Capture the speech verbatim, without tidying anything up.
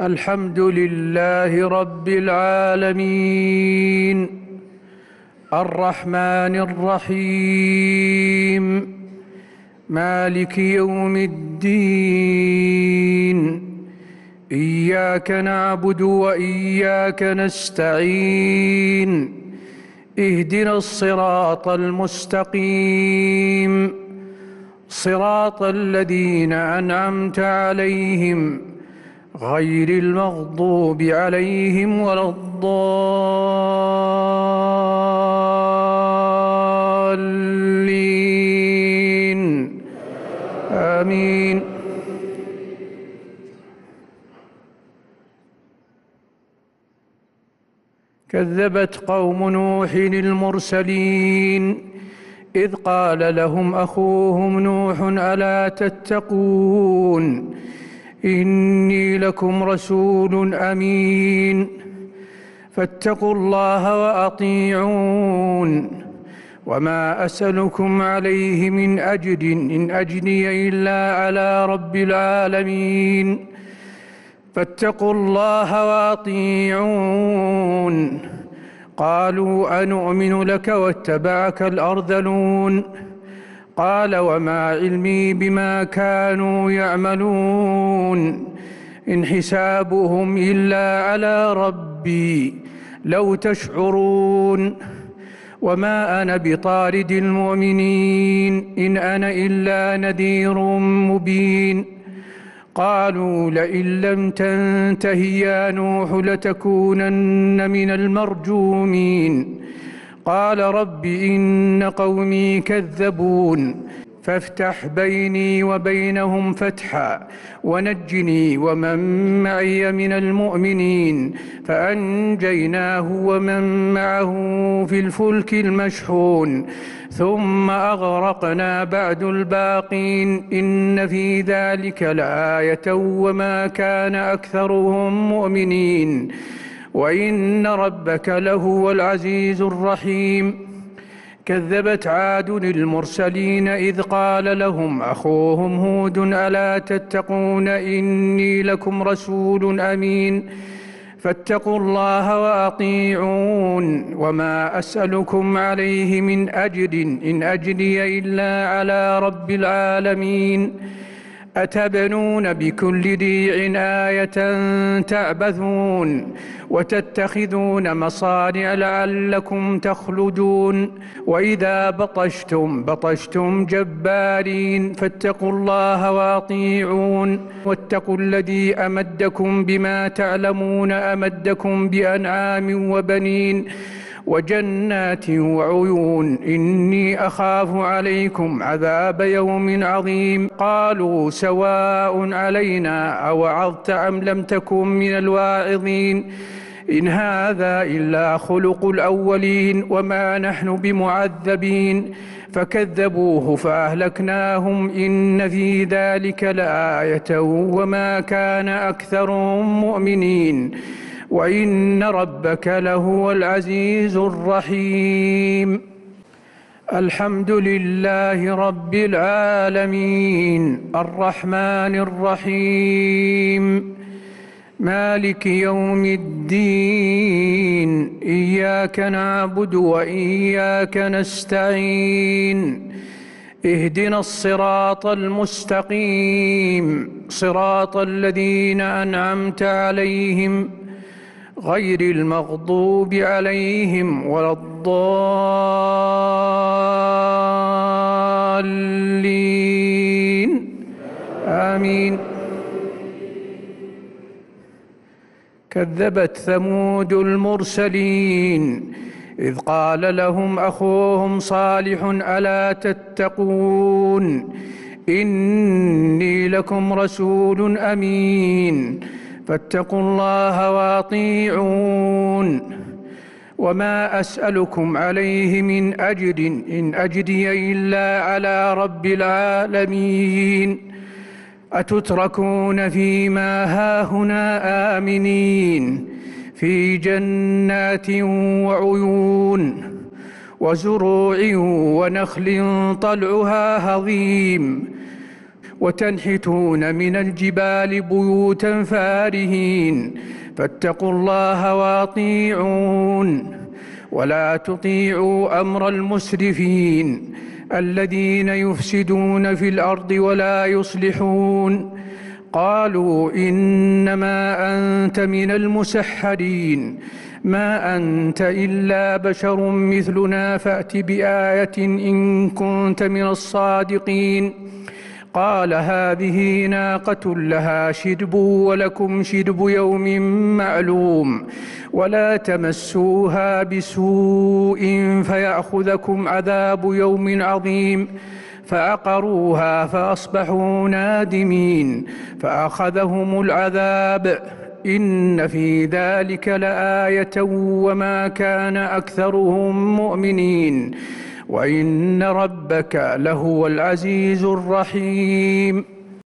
الحمد لله رب العالمين الرحمن الرحيم مالك يوم الدين إياك نعبد وإياك نستعين اهدنا الصراط المستقيم صراط الذين أنعمت عليهم غير المغضوب عليهم ولا الضالين آمين. كذبت قوم نوح المرسلين إذ قال لهم أخوهم نوح ألا تتقون إني لكم رسول أمين فاتقوا الله وأطيعون وما أسألكم عليه من أجر إن أجري إلا على رب العالمين فاتقوا الله وأطيعون. قالوا أنؤمن لك واتبعك الأرذلون قال وما علمي بما كانوا يعملون إن حسابهم إلا على ربي لو تشعرون وما أنا بطارد المؤمنين إن أنا إلا نذير مبين. قالوا لئن لم تنته يا نوح لتكونن من المرجومين قال رب إن قومي كذبون فافتح بيني وبينهم فتحا ونجني ومن معي من المؤمنين فأنجيناه ومن معه في الفلك المشحون ثم أغرقنا بعد الباقين إن في ذلك لآية وما كان أكثرهم مؤمنين وإن ربك لهو العزيز الرحيم. كذبت عاد المرسلين إذ قال لهم أخوهم هود ألا تتقون إني لكم رسول أمين فاتقوا الله وأطيعون وما أسألكم عليه من أجر إن أجري إلا على رب العالمين أتبنون بكل ريع آية تعبثون وتتخذون مصانع لعلكم تخلدون وإذا بطشتم بطشتم جبارين فاتقوا الله وأطيعون واتقوا الذي أمدكم بما تعلمون أمدكم بأنعام وبنين وجنات وعيون إني أخاف عليكم عذاب يوم عظيم. قالوا سواء علينا أوعظت أم لم تكن من الواعظين إن هذا إلا خلق الأولين وما نحن بمعذبين فكذبوه فأهلكناهم إن في ذلك لآية وما كان أكثرهم مؤمنين وإن ربك لهو العزيز الرحيم. الحمد لله رب العالمين الرحمن الرحيم مالك يوم الدين إياك نعبد وإياك نستعين اهدنا الصراط المستقيم صراط الذين أنعمت عليهم غير المغضوب عليهم ولا الضالين آمين. كذبت ثمود المرسلين إذ قال لهم أخوهم صالح ألا تتقون إني لكم رسول أمين فاتقوا الله وأطيعون وما أسألكم عليه من أجر إن أجري إلا على رب العالمين أتتركون فيما هاهنا آمنين في جنات وعيون وزروع ونخل طلعها هضيم وتنحتون من الجبال بيوتا فارهين فاتقوا الله وأطيعون ولا تطيعوا أمر المسرفين الذين يفسدون في الأرض ولا يصلحون. قالوا إنما أنت من المسحرين ما أنت إلا بشر مثلنا فأت بآية إن كنت من الصادقين. قال هذه ناقة لها شرب ولكم شرب يوم معلوم ولا تمسوها بسوء فيأخذكم عذاب يوم عظيم. فعقروها فأصبحوا نادمين فأخذهم العذاب إن في ذلك لآية وما كان أكثرهم مؤمنين وإن ربك لهو العزيز الرحيم.